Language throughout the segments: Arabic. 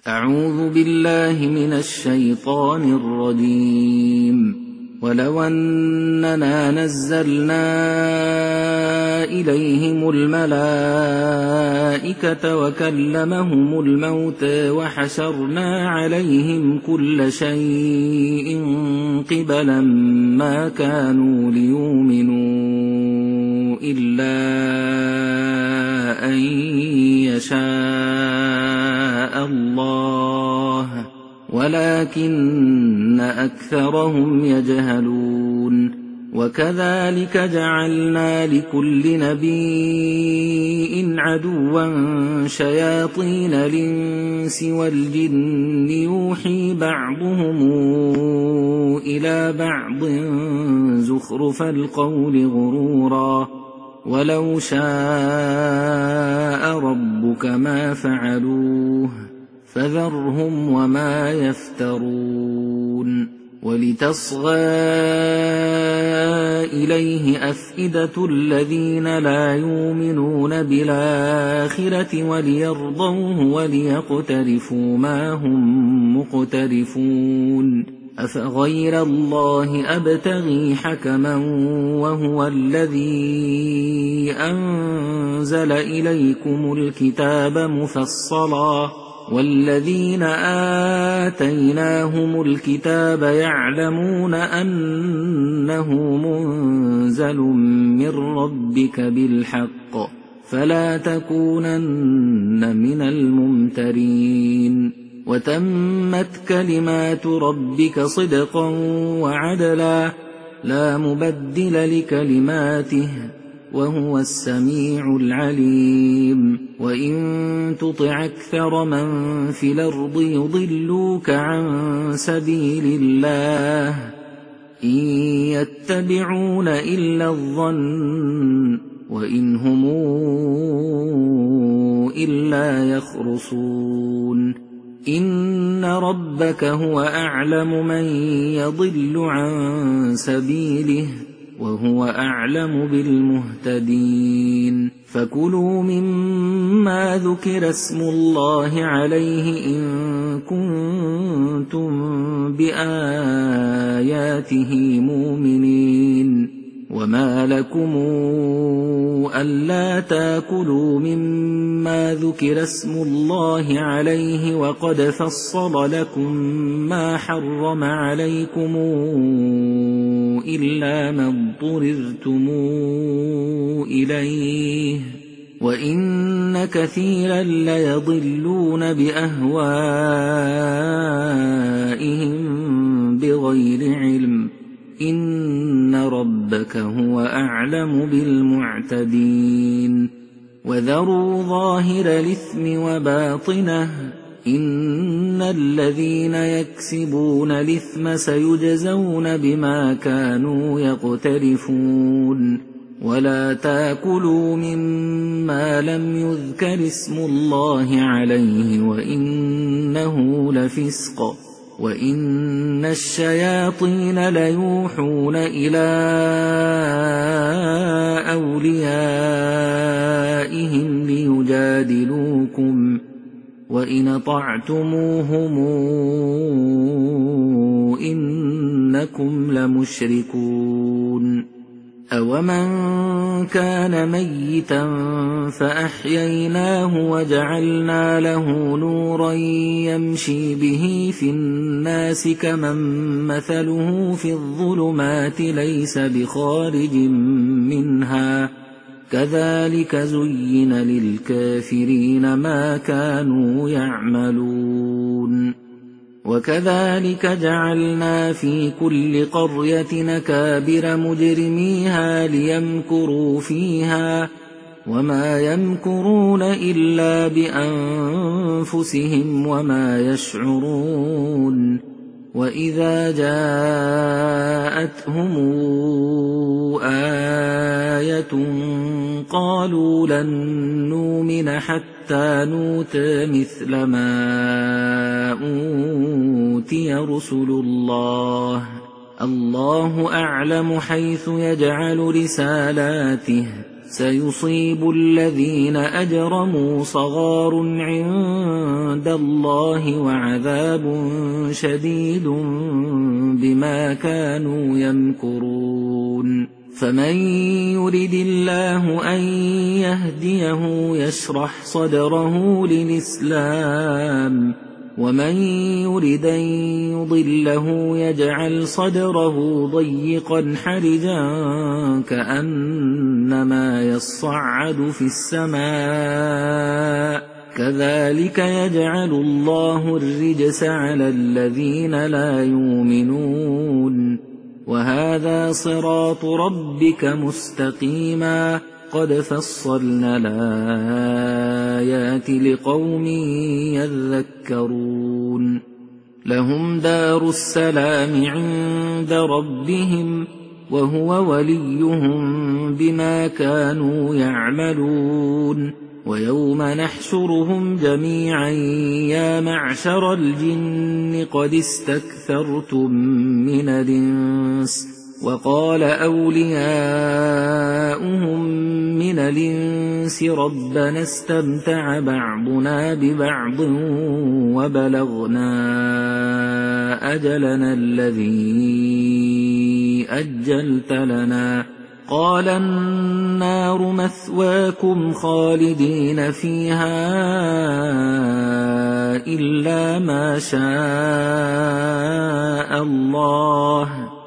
أعوذ بالله من الشيطان الرجيم. ولو أننا نزلنا إليهم الملائكة وكلمهم الموتى وحشرنا عليهم كل شيء قبلا ما كانوا ليؤمنوا إلا أن يشاء الله ولكن أكثرهم يجهلون. وكذلك جعلنا لكل نبي عدوا شياطين الإنس والجن يوحي بعضهم إلى بعض زخرف القول غرورا ولو شاء ربك ما فعلوه فذرهم وما يفترون. ولتصغى إليه أفئدة الذين لا يؤمنون بالآخرة وليرضوه وليقترفوا ما هم مقترفون. أفغير الله أبتغي حكما وهو الذي أنزل إليكم الكتاب مفصلا والذين آتيناهم الكتاب يعلمون أنه منزل من ربك بالحق فلا تكونن من الممترين. وتمت كلمات ربك صدقا وعدلا لا مبدل لكلماته وهو السميع العليم. وإن تطع أكثر من في الأرض يضلوك عن سبيل الله إن يتبعون إلا الظن وإن هم إلا يخرصون. إن ربك هو أعلم من يضل عن سبيله وهو أعلم بالمهتدين. فكلوا مما ذكر اسم الله عليه إن كنتم بآياته مؤمنين. وما لكم ألا تاكلوا مما ذكر اسم الله عليه وقد فصل لكم ما حرم عليكم إلا ما اضطررتم إليه وإن كثيرا ليضلون بأهوائهم بغير علم. إن ربك هو أعلم بالمعتدين. وذروا ظاهر الإثم وباطنه إن الذين يكسبون الإثم سيجزون بما كانوا يقترفون. ولا تاكلوا مما لم يذكر اسم الله عليه وإنه لفسق وإن الشياطين ليوحون إلى أوليائهم ليجادلوكم وإن أطعتموهم إنكم لمشركون. أومن كان ميتا فأحييناه وجعلنا له نورا يمشي به في الناس كمن مثله في الظلمات ليس بخارج منها كذلك زين للكافرين ما كانوا يعملون. وكذلك جعلنا في كل قرية أكابر مجرميها ليمكروا فيها وما يمكرون إلا بأنفسهم وما يشعرون. وإذا جاءتهم آية قالوا لن نؤمن حتى نؤتى مثل ما أوتي رسل الله الله أعلم حيث يجعل رسالاته سيصيب الذين أجرموا صغار عند الله وعذاب شديد بما كانوا يمكرون فمن يرد الله أن يهديه يشرح صدره للإسلام ومن يرد أن يضله يجعل صدره ضيقا حرجا كأنما يصعد في السماء كذلك يجعل الله الرجس على الذين لا يؤمنون وهذا صراط ربك مستقيما قد فصلنا الآيات لقوم يذكرون لهم دار السلام عند ربهم وهو وليهم بما كانوا يعملون ويوم نحشرهم جميعا يا معشر الجن قد استكثرتم من الإنس وقال أولياؤهم من الإنس ربنا استمتع بعضنا ببعض وبلغنا أجلنا الذي أجلت لنا قال النار مثواكم خالدين فيها إلا ما شاء الله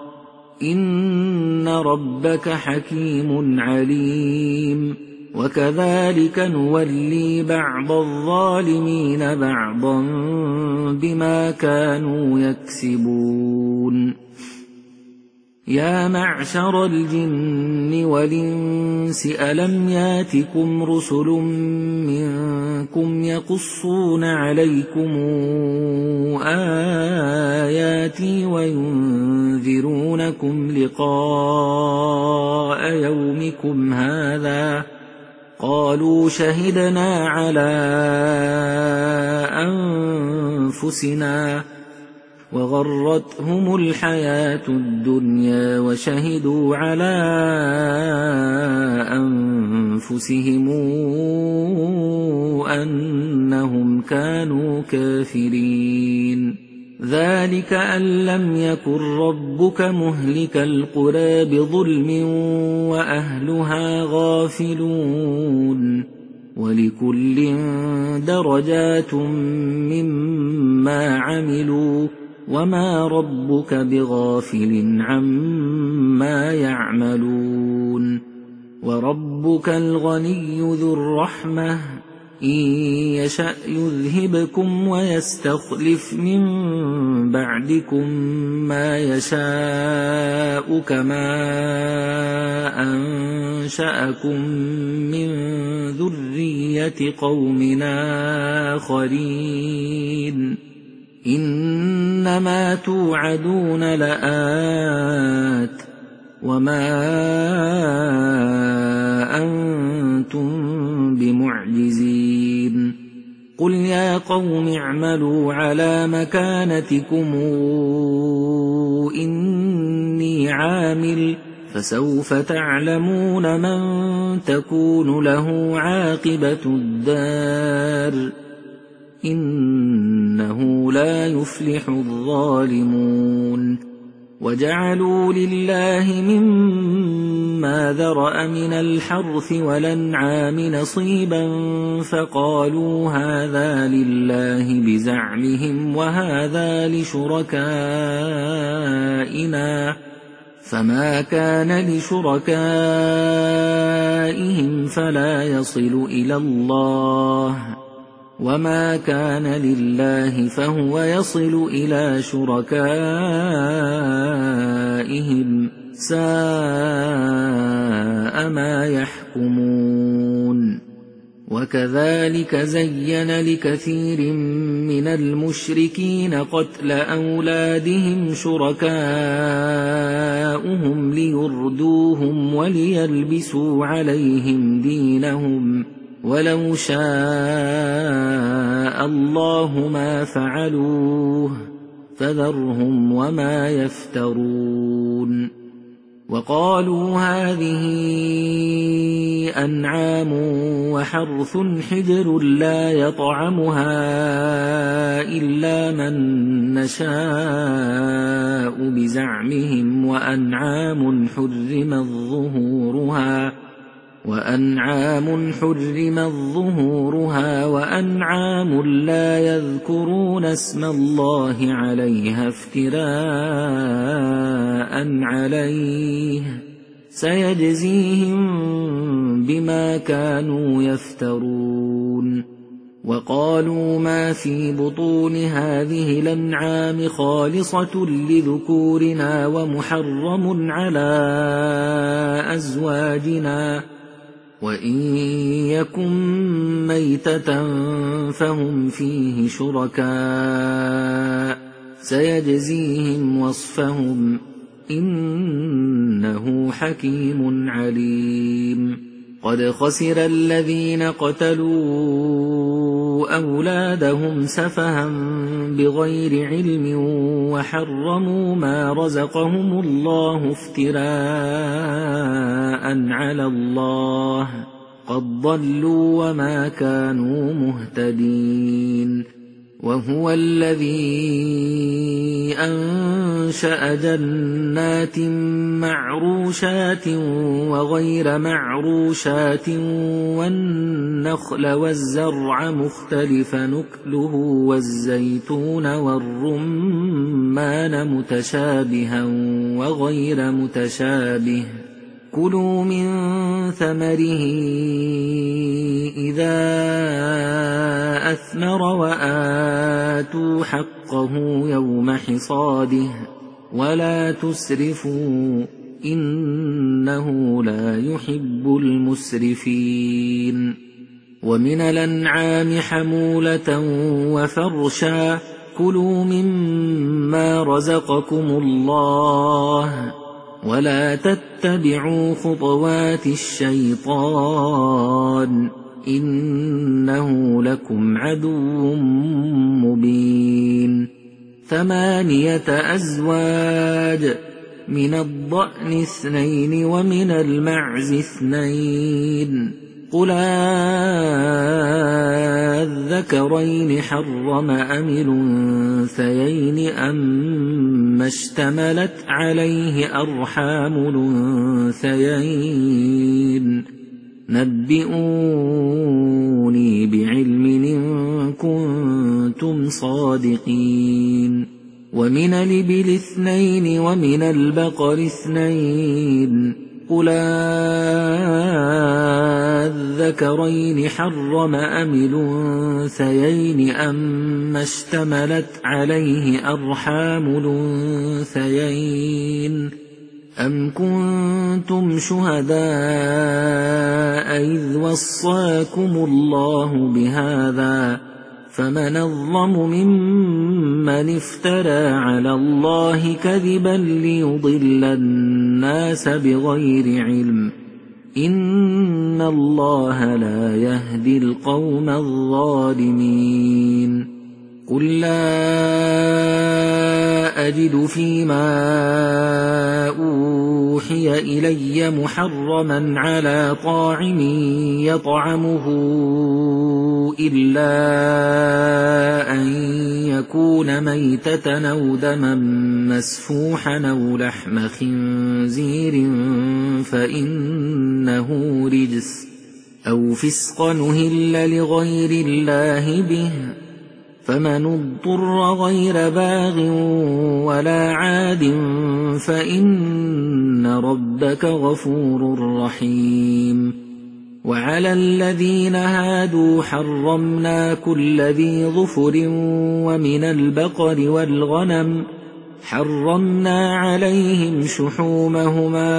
إن ربك حكيم عليم وكذلك نولي بعض الظالمين بعضا بما كانوا يكسبون يا معشر الجن والإنس ألم ياتكم رسل منكم يقصون عليكم آياتي وينذرونكم لقاء يومكم هذا قالوا شهدنا على أنفسنا وغرتهم الحياة الدنيا وشهدوا على أنفسهم أنهم كانوا كافرين ذلك أن لم يكن ربك مهلك القرى بظلم وأهلها غافلون ولكل درجات مما عملوا وما ربك بغافل عما يعملون وربك الغني ذو الرحمة إن يشأ يذهبكم ويستخلف من بعدكم ما يشاء كما أنشأكم من ذرية قوم آخرين إنما توعدون لآت وما أنتم بمعجزين قل يا قوم اعملوا على مكانتكم إني عامل فسوف تعلمون من تكون له عاقبة الدار إنه لا يفلح الظالمون وجعلوا لله مما ذرأ من الحرث والأنعام نصيبا فقالوا هذا لله بزعمهم وهذا لشركائنا فما كان لشركائهم فلا يصل إلى الله وما كان لله فهو يصل إلى شركائهم ساء ما يحكمون وكذلك زين لكثير من المشركين قتل أولادهم شركاؤهم ليردوهم وليلبسوا عليهم دينهم ولو شاء الله ما فعلوه فذرهم وما يفترون وقالوا هذه أنعام وحرث حجر لا يطعمها إلا من نشاء بزعمهم وأنعام حرمت ظهورها وأنعام لا يذكرون اسم الله عليها افتراء عليه سيجزيهم بما كانوا يفترون. وقالوا ما في بطون هذه الأنعام خالصة لذكورنا ومحرم على أزواجنا وإن يكن ميتة فهم فيه شركاء سيجزيهم وصفهم إنه حكيم عليم. قد خسر الذين قتلوا أولادهم سفها بغير علم وحرموا ما رزقهم الله افتراء على الله قد ضلوا وما كانوا مهتدين. وهو الذي أنشأ جنات معروشات وغير معروشات والنخل والزرع مختلف نكله والزيتون والرمان متشابها وغير متشابه كلوا من ثمره إذا أثمر وآتوا حقه يوم حصاده ولا تسرفوا إنه لا يحب المسرفين. ومن الأنعام حمولة وفرشا كلوا مما رزقكم الله ولا تتبعوا خطوات الشيطان إنه لكم عدو مبين. 8 أزواج من الضأن 2 ومن المعز 2 قل الذكرين حرم أم الأنثيين أما اشتملت عليه أرحام الأنثيين نبئوني بعلم إن كنتم صادقين. ومن الإبل 2 ومن البقر 2 قل الذكرين حرم أم الأنثيين أما اشتملت عليه أرحام الأنثيين أم كنتم شهداء إذ وصاكم الله بهذا فمن أظلم ممن افترى على الله كذبا ليضل الناس بغير علم إن الله لا يهدي القوم الظالمين. قل لا أجد فيما أوحي إلي محرما على طاعم يطعمه إلا أن يكون ميتة أو دما مسفوحا أو لحم خنزير فإنه رجس أو فسقا أهل لغير الله به فمن اضطر غير باغ ولا عاد فإن ربك غفور رحيم. وعلى الذين هادوا حرمنا كل ذي ظفر ومن البقر والغنم حرمنا عليهم شحومهما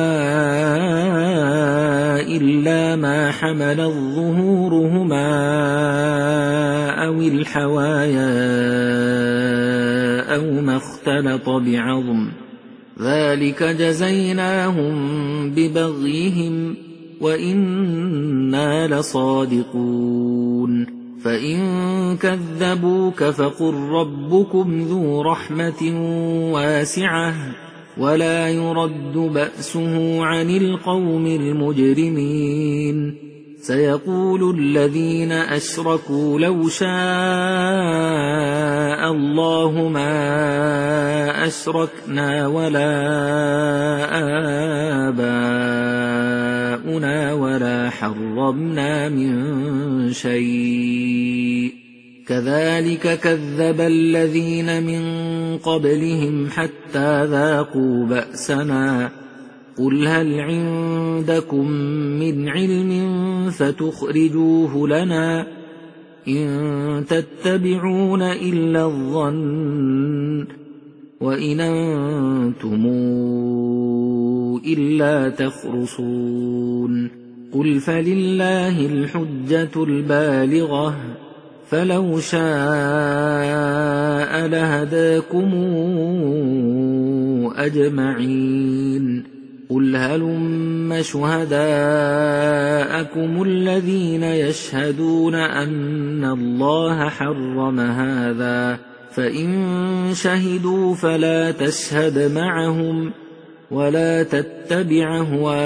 إلا ما حملت ظهورهما أو الحوايا أو ما اختلط بعظم ذلك جزيناهم ببغيهم وإنا لصادقون. فإن كذبوك فقل ربكم ذو رحمة واسعة ولا يرد بأسه عن القوم المجرمين سيقول الذين أشركوا لو شاء الله ما أشركنا ولا آباؤنا ولا حرمنا من شيء كذلك كذب الذين من قبلهم حتى ذاقوا بأسنا قل هل عندكم من علم فتخرجوه لنا إن تتبعون إلا الظن وإن أنتم إلا تخرصون قل فلله الحجة البالغة فلو شاء لهداكم أجمعين قل هلم شهداءكم الذين يشهدون أن الله حرم هذا فإن شهدوا فلا تشهد معهم ولا تتبع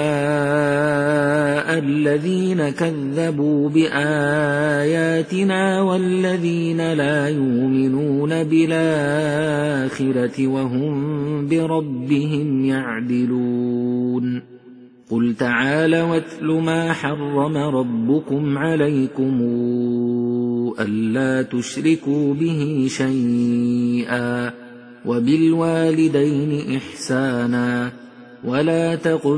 أهواء الذين كذبوا بآياتنا والذين لا يؤمنون بالآخرة وهم بربهم يعدلون قل تعالوا واتل ما حرم ربكم عليكم ألا تشركوا به شيئا وبالوالدين إحسانا ولا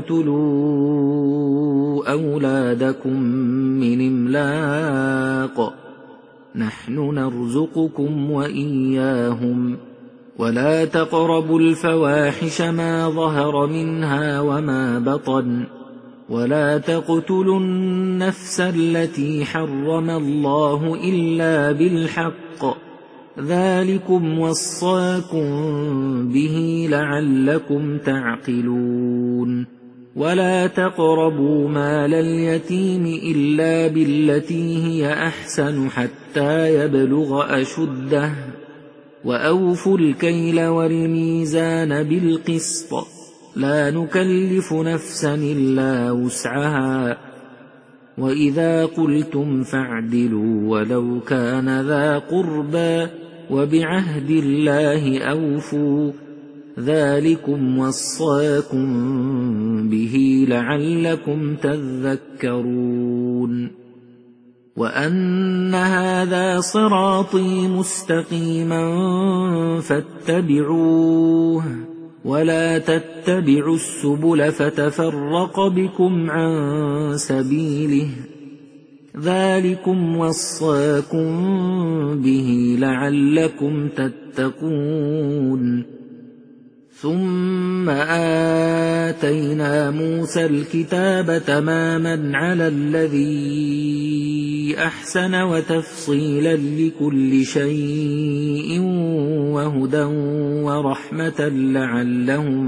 تقتلوا أولادكم من إملاق نحن نرزقكم وإياهم ولا تقربوا الفواحش ما ظهر منها وما بطن ولا تقتلوا النفس التي حرم الله إلا بالحق ذلكم وصاكم به لعلكم تعقلون ولا تقربوا مال اليتيم إلا بالتي هي أحسن حتى يبلغ أشده وأوفوا الكيل والميزان بالقسط لا نكلف نفسا إلا وسعها وإذا قلتم فاعدلوا ولو كان ذا قربى وبعهد الله أوفوا ذلكم وصاكم به لعلكم تذكرون وأن هذا صراطي مستقيما فاتبعوه ولا تتبعوا السبل فتفرق بكم عن سبيله ذلكم وصاكم به لعلكم تتقون ثم آتينا موسى الكتاب تماما على الذي أحسن وتفصيلا لكل شيء وهدى ورحمة لعلهم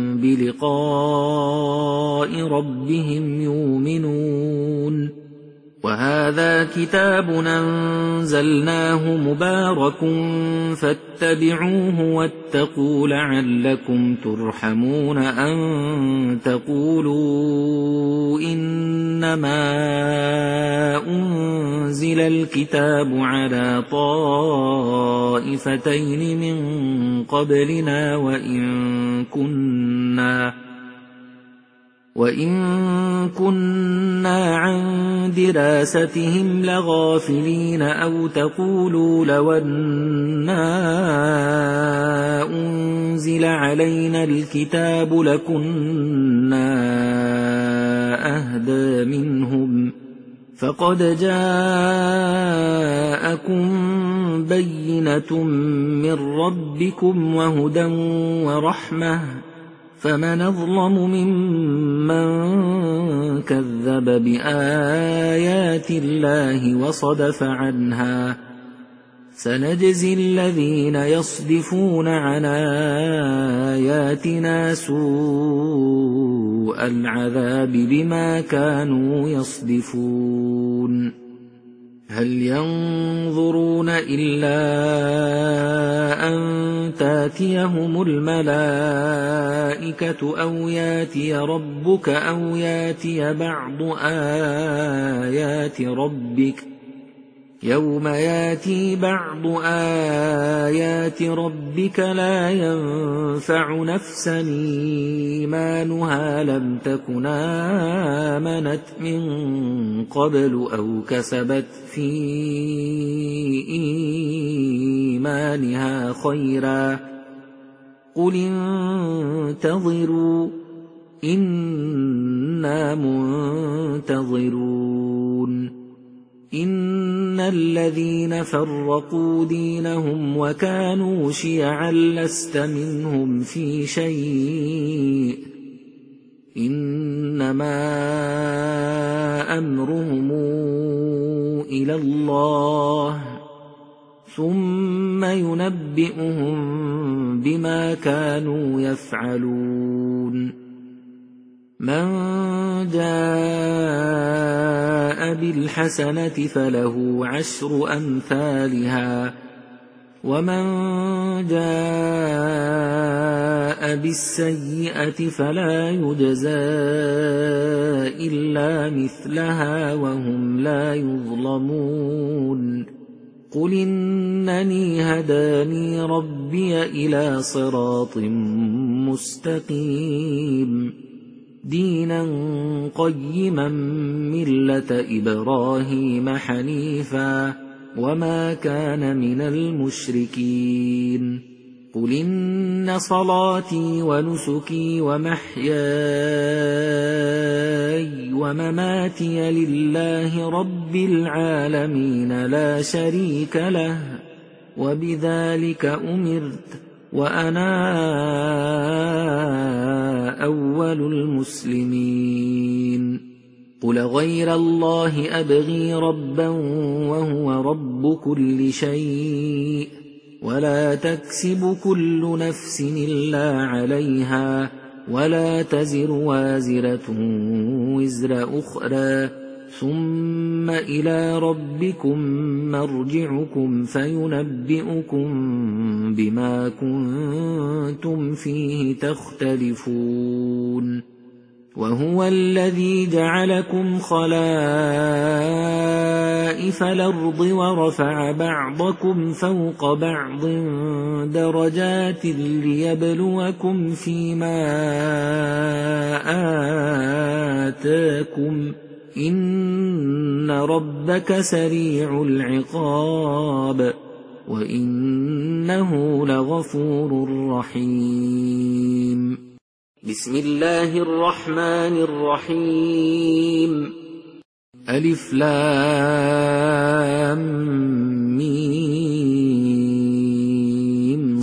بلقاء ربهم يؤمنون وهذا كتاب أنزلناه مبارك فاتبعوه واتقوا لعلكم ترحمون أن تقولوا إنما أنزل الكتاب على طائفتين من قبلنا وإن كنا عن دراستهم لغافلين أو تقولوا لو أنا أنزل علينا الكتاب لكنا أهدى منهم فقد جاءكم بينة من ربكم وهدى ورحمة فمن أظلم ممن كذب بآيات الله وصدف عنها سنجزي الذين يصدفون عن آياتنا سوء العذاب بما كانوا يصدفون هل ينظرون إلا أن تاتيهم الملائكة أو ياتي ربك أو ياتي بعض آيات ربك يوم ياتي بعض آيات ربك لا ينفع نفسا إيمانها لم تكن آمنت من قبل أو كسبت في إيمانها خيرا قل انتظروا إنا منتظرون إن الذين فرقوا دينهم وكانوا شيعا لست منهم في شيء إنما أمرهم إلى الله ثم ينبئهم بما كانوا يفعلون من جاء بالحسنة فله 10 أمثالها ومن جاء بالسيئة فلا يجزى إلا مثلها وهم لا يظلمون قل إنني هداني ربي إلى صراط مستقيم دينا قيما ملة إبراهيم حنيفا وما كان من المشركين قل إن صلاتي ونسكي ومحياي ومماتي لله رب العالمين لا شريك له وبذلك أمرت وأنا أول المسلمين قل غير الله أبغي ربا وهو رب كل شيء ولا تكسب كل نفس إلا عليها ولا تزر وازرة وزر أخرى ثم إلى ربكم مرجعكم فينبئكم بما كنتم فيه تختلفون وهو الذي جعلكم خلائف الأرض ورفع بعضكم فوق بعض درجات ليبلوكم فيما آتاكم إن ربك سريع العقاب وإنه لغفور رحيم بسم الله الرحمن الرحيم ألف لام ميم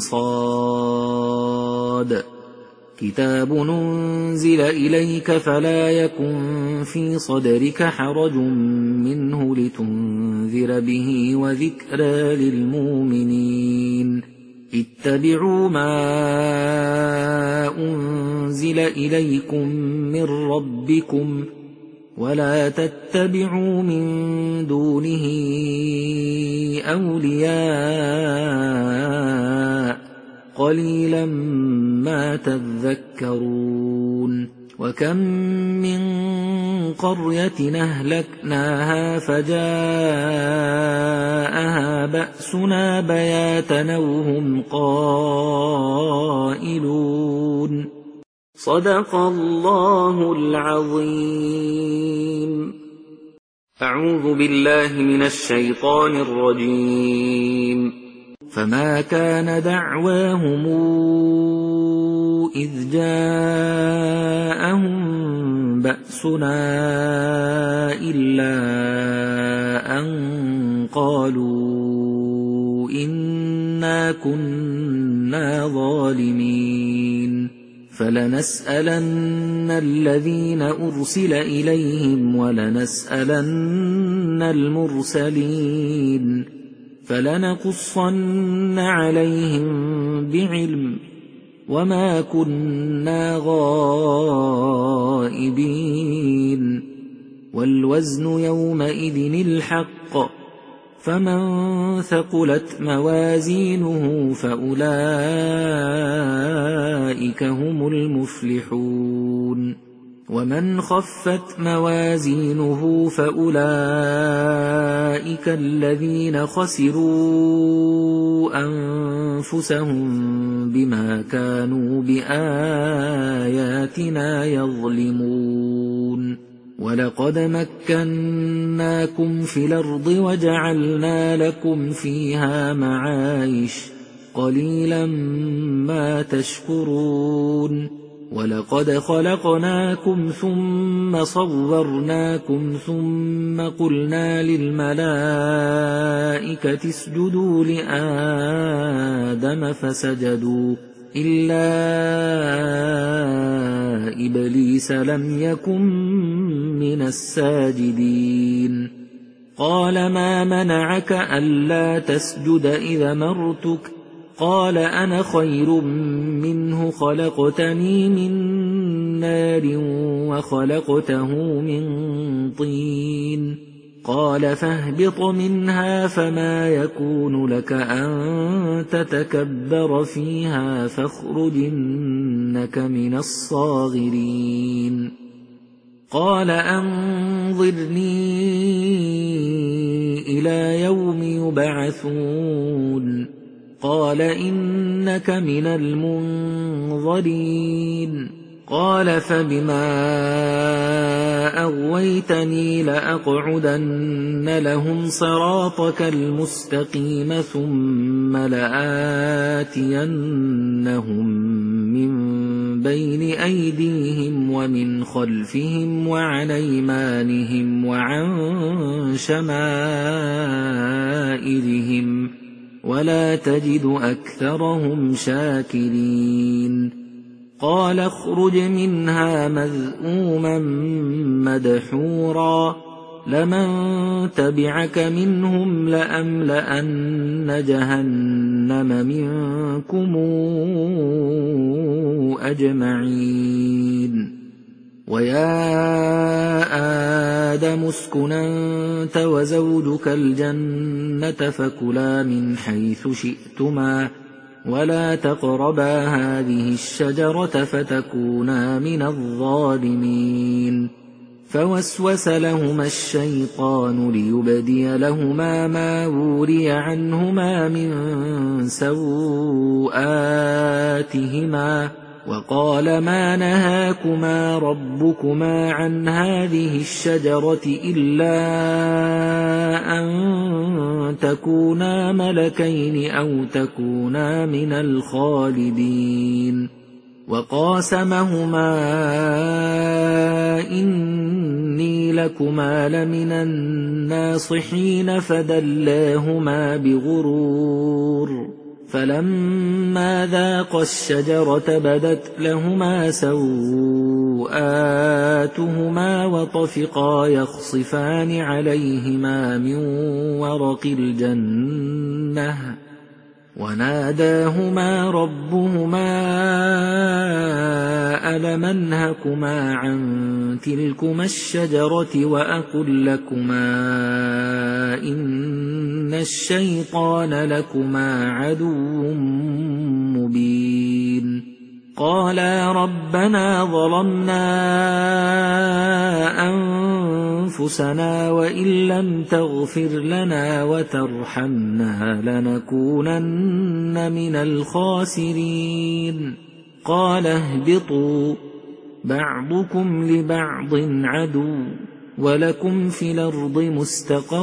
صاد كتاب أنزل إليك فلا يكن في صدرك حرج منه لتنذر به وذكرى للمؤمنين اتبعوا ما أنزل إليكم من ربكم ولا تتبعوا من دونه أولياء قليلا ما تذكرون وكم من قرية أهلكناها فجاءها بأسنا بياتا وهم قائلون صدق الله العظيم أعوذ بالله من الشيطان الرجيم فما كان دعواهم إذ جاءهم بأسنا إلا أن قالوا إنا كنا ظالمين فلنسألن الذين أرسل إليهم ولنسألن المرسلين فلنقصن عليهم بعلم وما كنا غائبين والوزن يومئذ الحق فمن ثقلت موازينه فأولئك هم المفلحون ومن خفت موازينه فأولئك الذين خسروا أنفسهم بما كانوا بآياتنا يظلمون ولقد مكناكم في الأرض وجعلنا لكم فيها معايش قليلا ما تشكرون ولقد خلقناكم ثم صورناكم ثم قلنا للملائكة اسجدوا لآدم فسجدوا إلا إبليس لم يكن من الساجدين قال ما منعك ألا تسجد إذا أمرتك قال أنا خير منه خلقتني من نار وخلقته من طين قال فاهبط منها فما يكون لك أن تتكبر فيها فاخرج إنك من الصاغرين قال أنظرني إلى يوم يبعثون قال إنك من المنظرين قال فبما أغويتني لأقعدن لهم صراطك المستقيم ثم لآتينهم من بين أيديهم ومن خلفهم وعن أيمانهم وعن شمائلهم ولا تجد أكثرهم شاكرين قال اخرج منها مذءوما مدحورا لمن تبعك منهم لأملأن جهنم منكم أجمعين ويا آدم اسكن أنت وزوجك الجنة فكلا من حيث شئتما ولا تقربا هذه الشجرة فتكونا من الظالمين فوسوس لهما الشيطان ليبدي لهما ما وري عنهما من سوآتهما وقال ما نهاكما ربكما عن هذه الشجرة إلا أن تكونا ملكين أو تكونا من الخالدين وقاسمهما إني لكما لمن الناصحين فدلاهما بغرور فلما ذاقا الشجرة بدت لهما سوآتهما وطفقا يخصفان عليهما من ورق الجنة وناداهما ربهما ألم أنهكما عن تلكما الشجرة وأقل لكما إن الشيطان لكما عدو مبين قالا ربنا ظلمنا أنفسنا وإن لم تغفر لنا وترحمنا لنكونن من الخاسرين قال اهبطوا بعضكم لبعض عدو ولكم في الأرض مستقر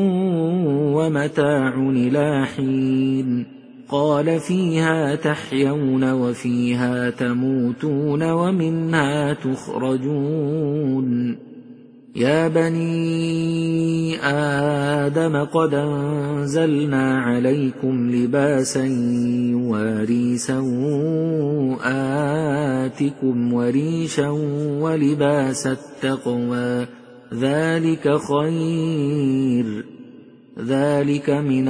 ومتاع إلى حين قال فيها تحيون وفيها تموتون ومنها تخرجون يا بني آدم قد أنزلنا عليكم لباسا يواري سوآتكم وريشا ولباس التقوى ذلك خير ذلك من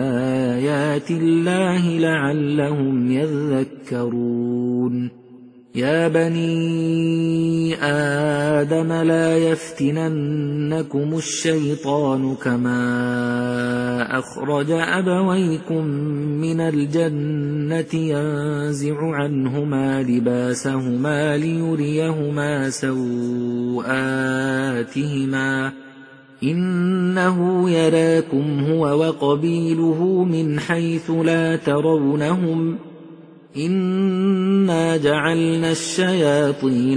آيات الله لعلهم يذكرون يا بني آدم لا يفتننكم الشيطان كما أخرج أبويكم من الجنة ينزع عنهما لباسهما ليريهما سوآتهما إنه يراكم هو وقبيله من حيث لا ترونهم إنا جعلنا الشياطين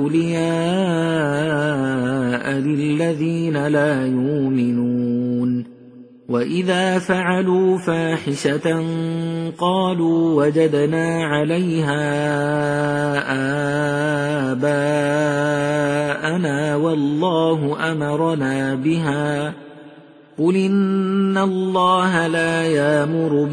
أولياء للذين لا يؤمنون وإذا فعلوا فاحشة قالوا وجدنا عليها آباءنا والله أمرنا بها قل إن الله لا يأمر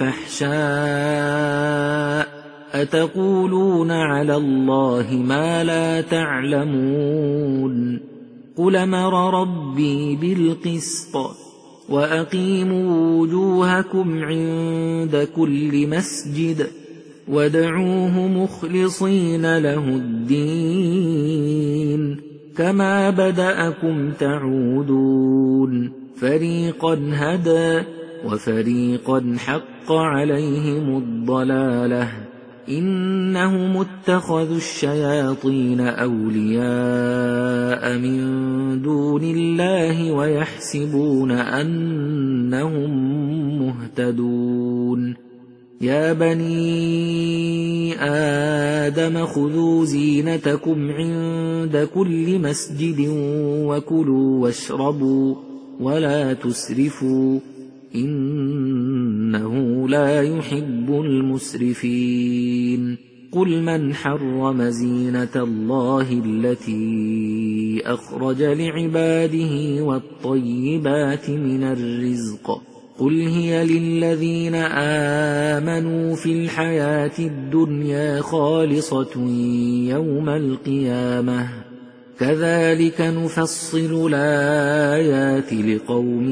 بالفحشاء أتقولون على الله ما لا تعلمون قل أمر ربي بالقسط وأقيموا وجوهكم عند كل مسجد وادعوه مخلصين له الدين كما بدأكم تعودون فريقا هدى وفريقا حق عليهم الضلالة إنهم اتخذوا الشياطين أولياء من دون الله ويحسبون أنهم مهتدون يا بني آدم خذوا زينتكم عند كل مسجد وكلوا واشربوا ولا تسرفوا إنه لا يحب المسرفين قل من حرم زينة الله التي أخرج لعباده والطيبات من الرزق قل هي للذين آمنوا في الحياة الدنيا خالصة يوم القيامة كذلك نفصل الآيات لقوم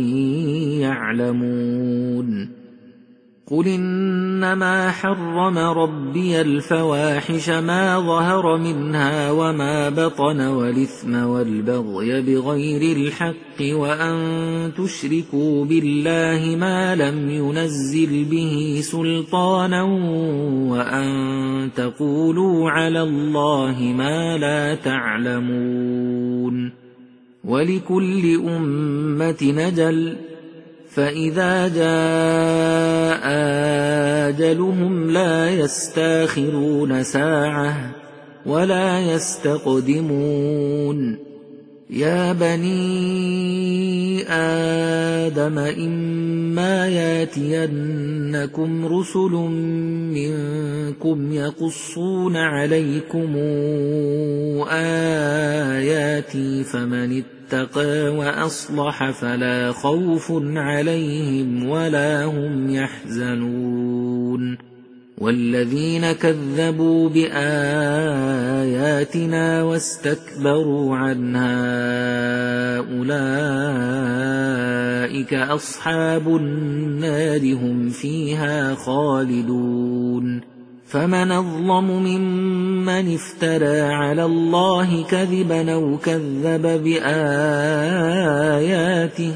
يعلمون قل إنما حرم ربي الفواحش ما ظهر منها وما بطن والإثم والبغي بغير الحق وأن تشركوا بالله ما لم ينزل به سلطانا وأن تقولوا على الله ما لا تعلمون ولكل أمة أجل فإذا جاء أجلهم لا يستأخرون ساعة ولا يستقدمون يا بني آدم إما ياتينكم رسل منكم يقصون عليكم آياتي فمن اتقى وأصلح فلا خوف عليهم ولا هم يحزنون والذين كذبوا بآياتنا واستكبروا عنها أولئك أصحاب النار هم فيها خالدون فمن أظلم ممن افترى على الله كذبا أو كذب بآياته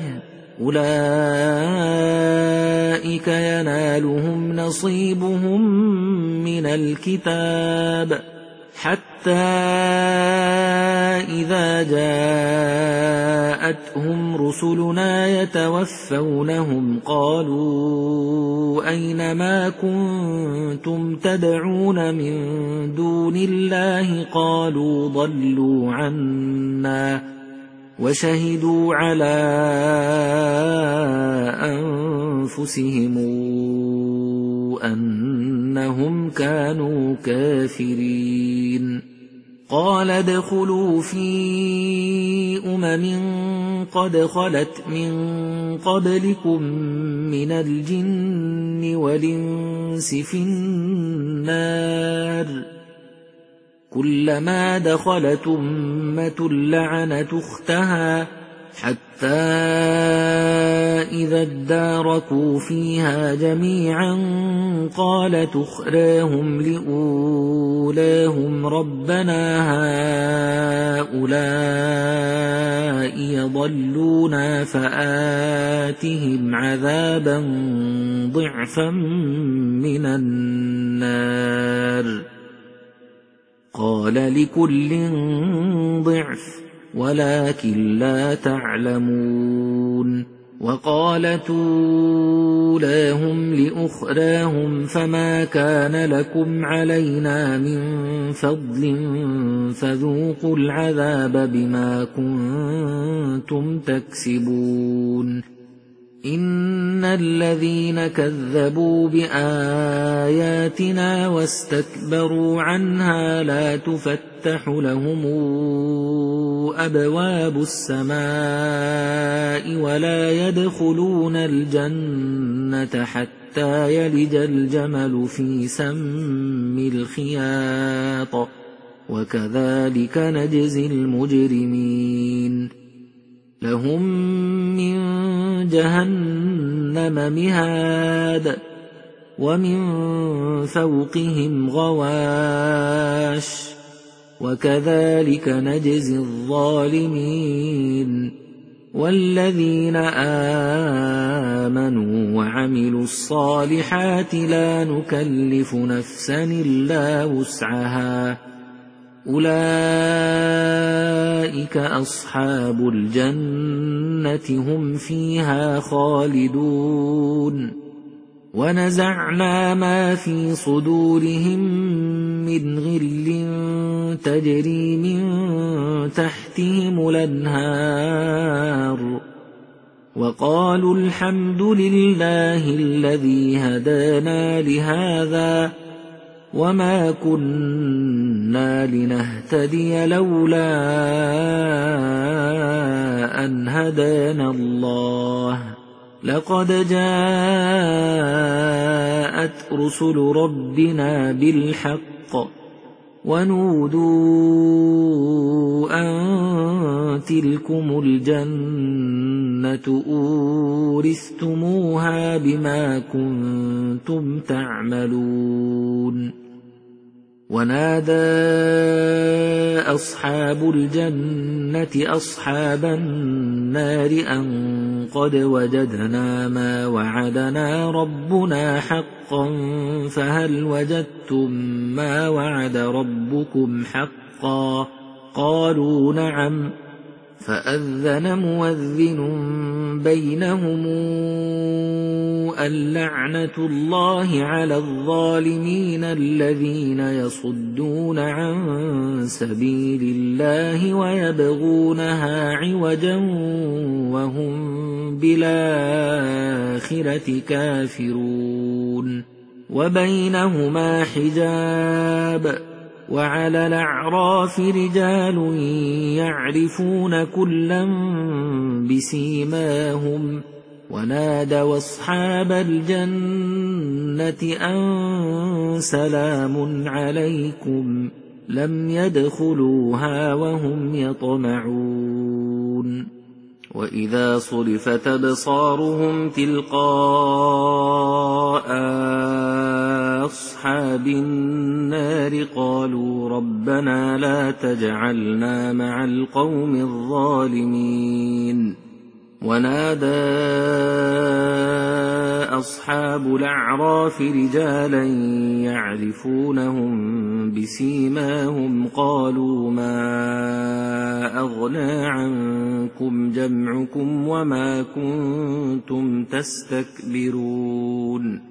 أولئك ينالهم نصيبهم من الكتاب حتى إذا جاءتهم رسلنا يتوفونهم قالوا أين ما كنتم تدعون من دون الله قالوا ضلوا عنا وشهدوا على أنفسهم أنهم كانوا كافرين قال ادخلوا في قد خلت من قبلكم من الجن والإنس في النار كلما دخلت أمة لعنت أختها حتى إذا اداركوا فيها جميعا قالت أخراهم لأولاهم ربنا هؤلاء يضلونا فآتهم عذابا ضعفا من النار قال لكل ضعف ولكن لا تعلمون وقالت أولاهم لأخراهم فما كان لكم علينا من فضل فذوقوا العذاب بما كنتم تكسبون إن الذين كذبوا بآياتنا واستكبروا عنها لا تفتح لهم أبواب السماء ولا يدخلون الجنة حتى يلج الجمل في سم الخياط وكذلك نجزي المجرمين لهم من جهنم مهاد ومن فوقهم غواش وكذلك نجزي الظالمين والذين آمنوا وعملوا الصالحات لا نكلف نفسا إلا وسعها أولئك أصحاب الجنة هم فيها خالدون ونزعنا ما في صدورهم من غل تجري من تحتهم الأنهار وقالوا الحمد لله الذي هدانا لهذا وما كنا لنهتدي لولا أن هدانا الله لقد جاءت رسل ربنا بالحق ونودوا أن تلكم الجنة أورثتموها بما كنتم تعملون ونادى أصحاب الجنة أصحاب النار أن قد وجدنا ما وعدنا ربنا حقا فهل وجدتم ما وعد ربكم حقا قالوا نعم فأذن مؤذن بينهم اللعنة الله على الظالمين الذين يصدون عن سبيل الله ويبغونها عوجا وهم بالآخرة كافرون وبينهما حجاب وعلى الأعراف رجال يعرفون كلا بسيماهم ونادوا أصحاب الجنة أن سلام عليكم لم يدخلوها وهم يطمعون وإذا صرفت أبصارهم تلقاء أصحاب النار قالوا ربنا لا تجعلنا مع القوم الظالمين ونادى أصحاب الأعراف رجالا يعرفونهم بسيماهم قالوا ما أغنى عنكم جمعكم وما كنتم تستكبرون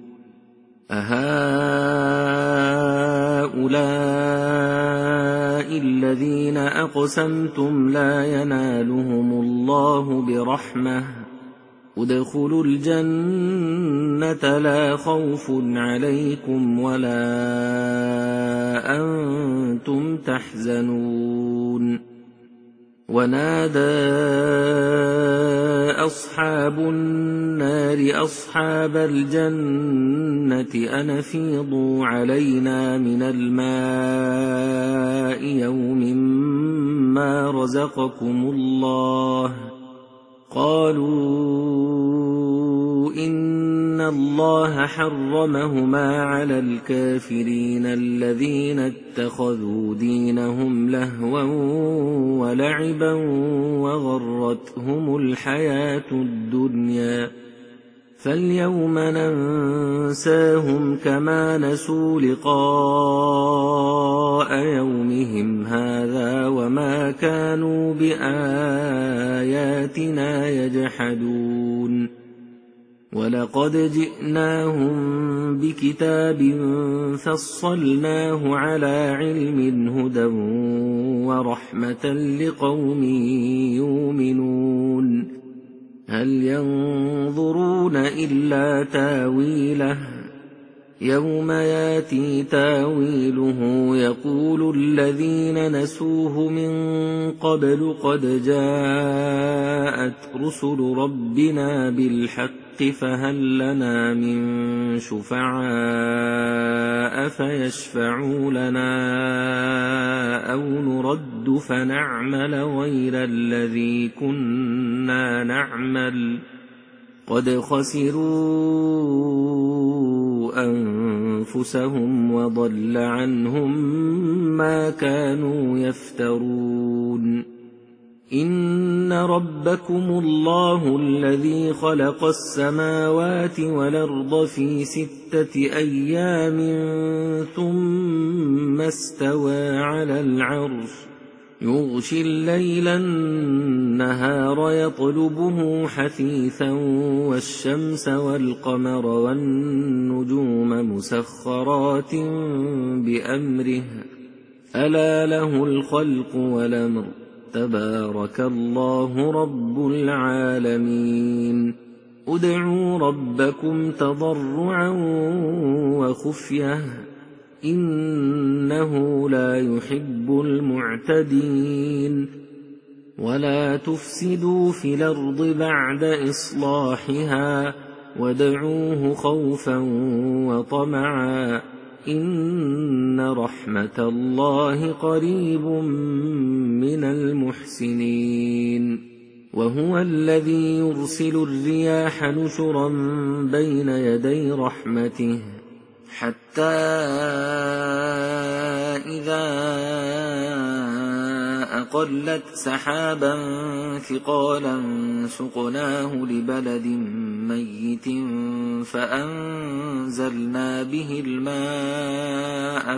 أهؤلاء الذين أقسمتم لا ينالهم الله برحمة ادخلوا الجنة لا خوف عليكم ولا أنتم تحزنون ونادى أصحاب النار أصحاب الجنة أن أفيضوا علينا من الماء يوم ما رزقكم الله قالوا إن الله حرمهما على الكافرين الذين اتخذوا دينهم لهوا ولعبا وغرتهم الحياة الدنيا فاليوم ننساهم كما نسوا لقاء يومهم هذا وما كانوا بآياتنا يجحدون ولقد جئناهم بكتاب فصلناه على علم هدى ورحمة لقوم يؤمنون هل ينظرون إلا تاويله يوم ياتي تاويله يقول الذين نسوه من قبل قد جاءت رسل ربنا بالحق فهل لنا من شفعاء فيشفعوا لنا أو نرد فنعمل غير الذي كنا نعمل قد خسروا أنفسهم وضل عنهم ما كانوا يفترون إن ربكم الله الذي خلق السماوات والأرض في 6 أيام ثم استوى على العرش يغشي الليل النهار يطلبه حثيثا والشمس والقمر والنجوم مسخرات بأمره ألا له الخلق والأمر تبارك الله رب العالمين ادعوا ربكم تضرعا وخفية إنه لا يحب المعتدين ولا تفسدوا في الأرض بعد إصلاحها وادعوه خوفا وطمعا إن رحمة الله قريب من المحسنين وهو الذي يرسل الرياح نشرا بين يدي رحمته حتى إذا أقلت سحابا ثقالا سقناه لبلد ميت فأنزلنا به الماء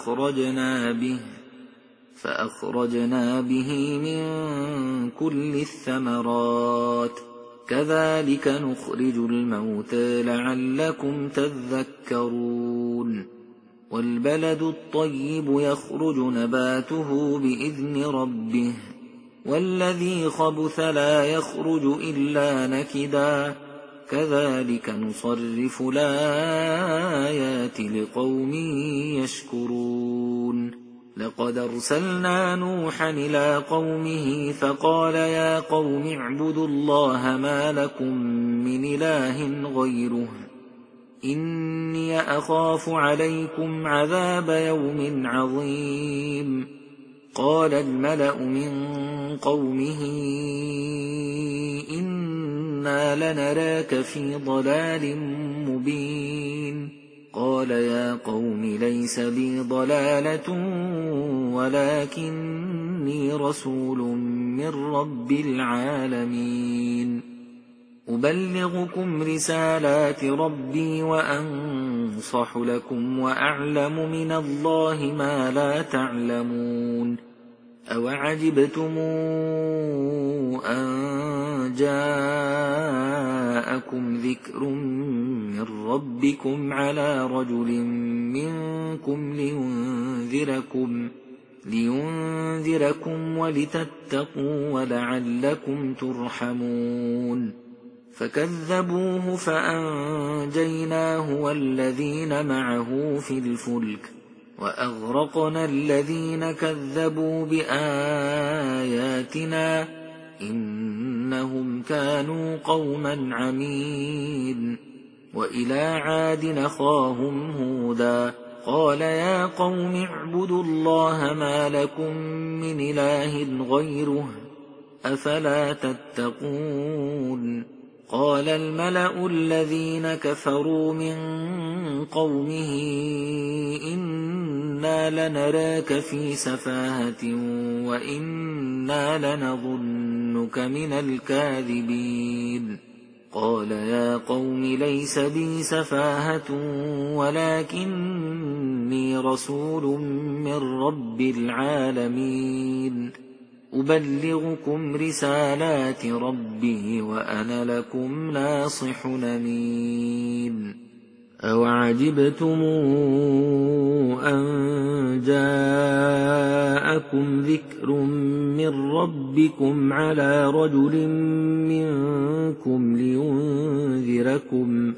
فأخرجنا به من كل الثمرات كذلك نخرج الموتى لعلكم تذكرون والبلد الطيب يخرج نباته بإذن ربه والذي خبث لا يخرج إلا نكدا كذلك نصرف الآيات لقوم يشكرون لقد أرسلنا نوحا إلى قومه فقال يا قوم اعبدوا الله ما لكم من إله غيره إني أخاف عليكم عذاب يوم عظيم قال الملأ من قومه إنا لنراك في ضلال مبين قال يا قوم ليس بي ضلالة ولكني رسول من رب العالمين أبلغكم رسالات ربي وأنصح لكم وأعلم من الله ما لا تعلمون أوعجبتم أن جاءكم ذكر من ربكم على رجل منكم لينذركم ولتتقوا ولعلكم ترحمون فكذبوه فأنجيناه والذين معه في الفلك وأغرقنا الذين كذبوا بآياتنا إنهم كانوا قوما عمين وإلى عاد أخاهم هودا قال يا قوم اعبدوا الله ما لكم من إله غيره أفلا تتقون قال الملأ الذين كفروا من قومه إنا لنراك في سفاهة وإنا لنظنك من الكاذبين قال يا قوم ليس بي سفاهة ولكني رسول من رب العالمين أبلغكم رسالات ربي وأنا لكم ناصح أمين أوعجبتم أن جاءكم ذكر من ربكم على رجل منكم لينذركم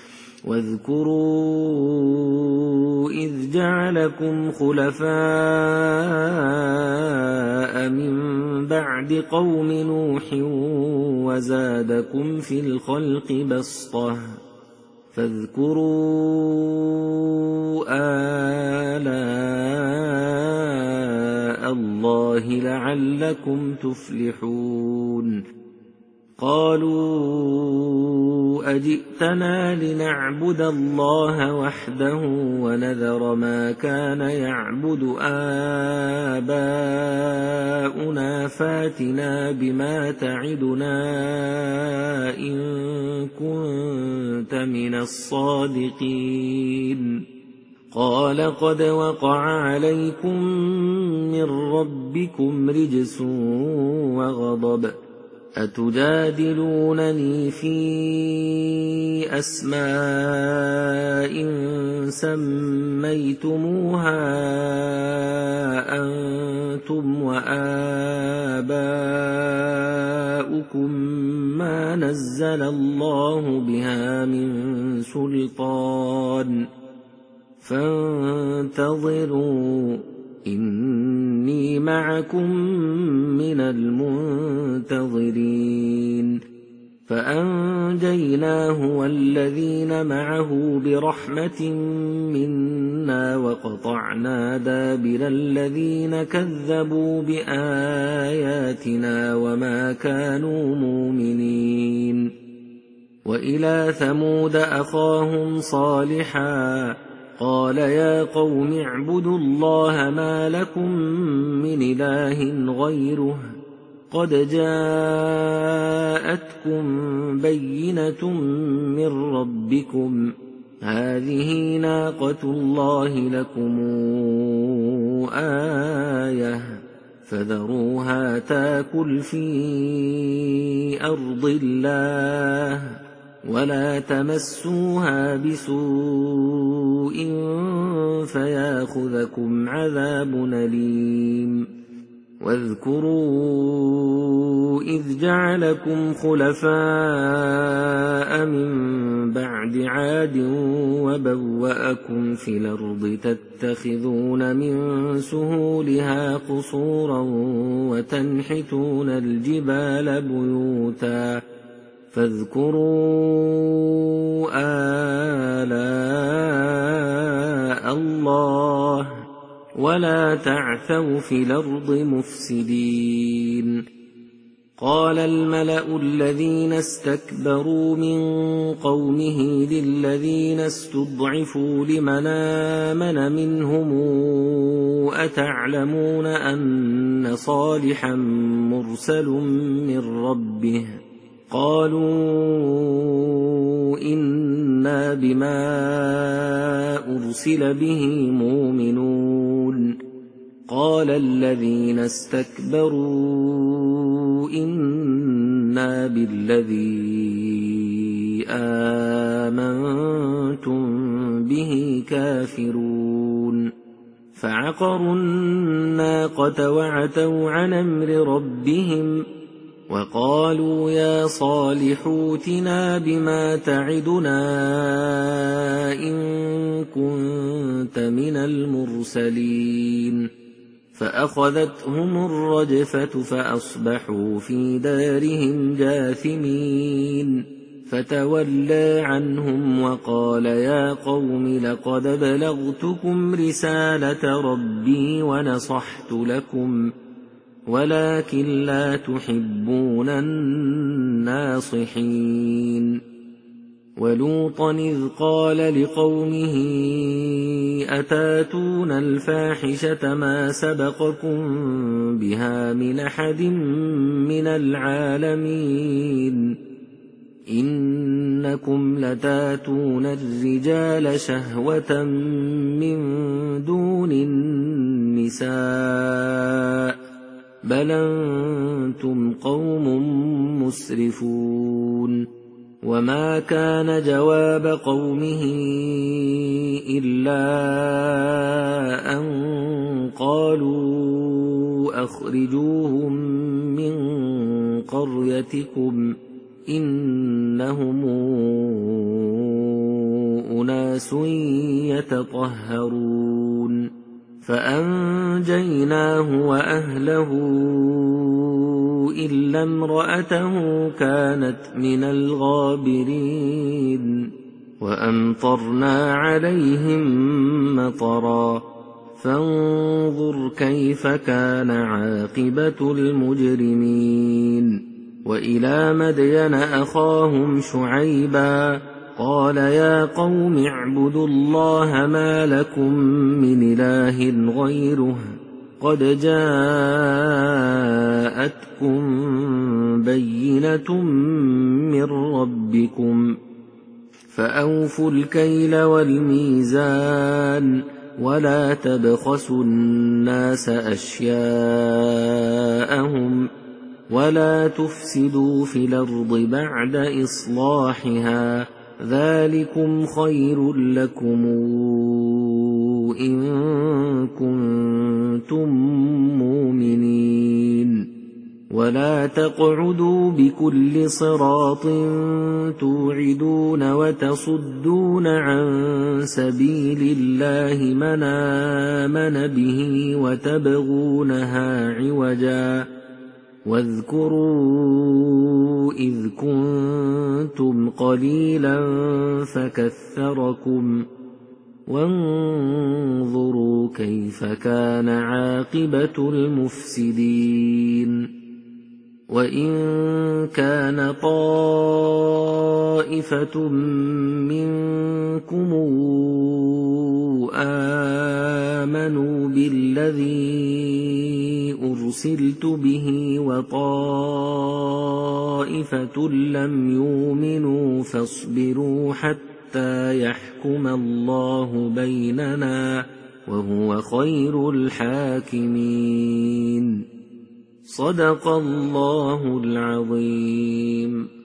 واذكروا إذ جعلكم خلفاء من بعد قوم نوح وزادكم في الخلق بسطة فاذكروا آلاء الله لعلكم تفلحون قالوا أجئتنا لنعبد الله وحده ونذر ما كان يعبد آباؤنا فاتنا بما تعدنا إن كنت من الصادقين قال قد وقع عليكم من ربكم رجس وغضب أتجادلونني في أسماء سميتموها أنتم وآباؤكم ما نزل الله بها من سلطان فانتظروا إني معكم من المنتظرين فأنجيناه والذين معه برحمة منا وقطعنا دابر الذين كذبوا بآياتنا وما كانوا مؤمنين وإلى ثمود أخاهم صالحا قال يا قوم اعبدوا الله ما لكم من إله غيره قد جاءتكم بينة من ربكم هذه ناقة الله لكم آية فذروها تاكل في أرض الله ولا تمسوها بسوء فياخذكم عذاب أليم واذكروا إذ جعلكم خلفاء من بعد عاد وبوأكم في الأرض تتخذون من سهولها قصورا وتنحتون الجبال بيوتا فاذكروا آلاء الله ولا تعثوا في الأرض مفسدين قال الملأ الذين استكبروا من قومه للذين استضعفوا لمن آمن منهم أتعلمون أن صالحا مرسل من ربه قالوا إنا بما أرسل به مؤمنون قال الذين استكبروا إنا بالذي آمنتم به كافرون فعقروا الناقة وعتوا عن أمر ربهم وقالوا يا صالح ائتنا بما تعدنا إن كنت من المرسلين فأخذتهم الرجفة فأصبحوا في دارهم جاثمين فتولى عنهم وقال يا قوم لقد بلغتكم رسالة ربي ونصحت لكم ولكن لا تحبون الناصحين ولوطا إذ قال لقومه أتاتون الفاحشة ما سبقكم بها من أحد من العالمين إنكم لتاتون الرجال شهوة من دون النساء بل أنتم قوم مسرفون وما كان جواب قومه إلا أن قالوا أخرجوهم من قريتكم إنهم أناس يتطهرون فأنجيناه وأهله إلا امرأته كانت من الغابرين وأمطرنا عليهم مطرا فانظر كيف كان عاقبة المجرمين وإلى مدين أخاهم شعيبا قال يا قوم اعبدوا الله ما لكم من إله غيره قد جاءتكم بينة من ربكم فأوفوا الكيل والميزان ولا تبخسوا الناس أشياءهم ولا تفسدوا في الأرض بعد إصلاحها ذلكم خير لكم إن كنتم مؤمنين ولا تقعدوا بكل صراط توعدون وتصدون عن سبيل الله من آمن به وتبغونها عوجا واذكروا إذ كنتم قليلا فكثركم وانظروا كيف كان عاقبة المفسدين وإن كان طائفة منكم آمنوا بالذي أرسلت به وطائفة لم يؤمنوا فاصبروا حتى يحكم الله بيننا وهو خير الحاكمين صدق الله العظيم.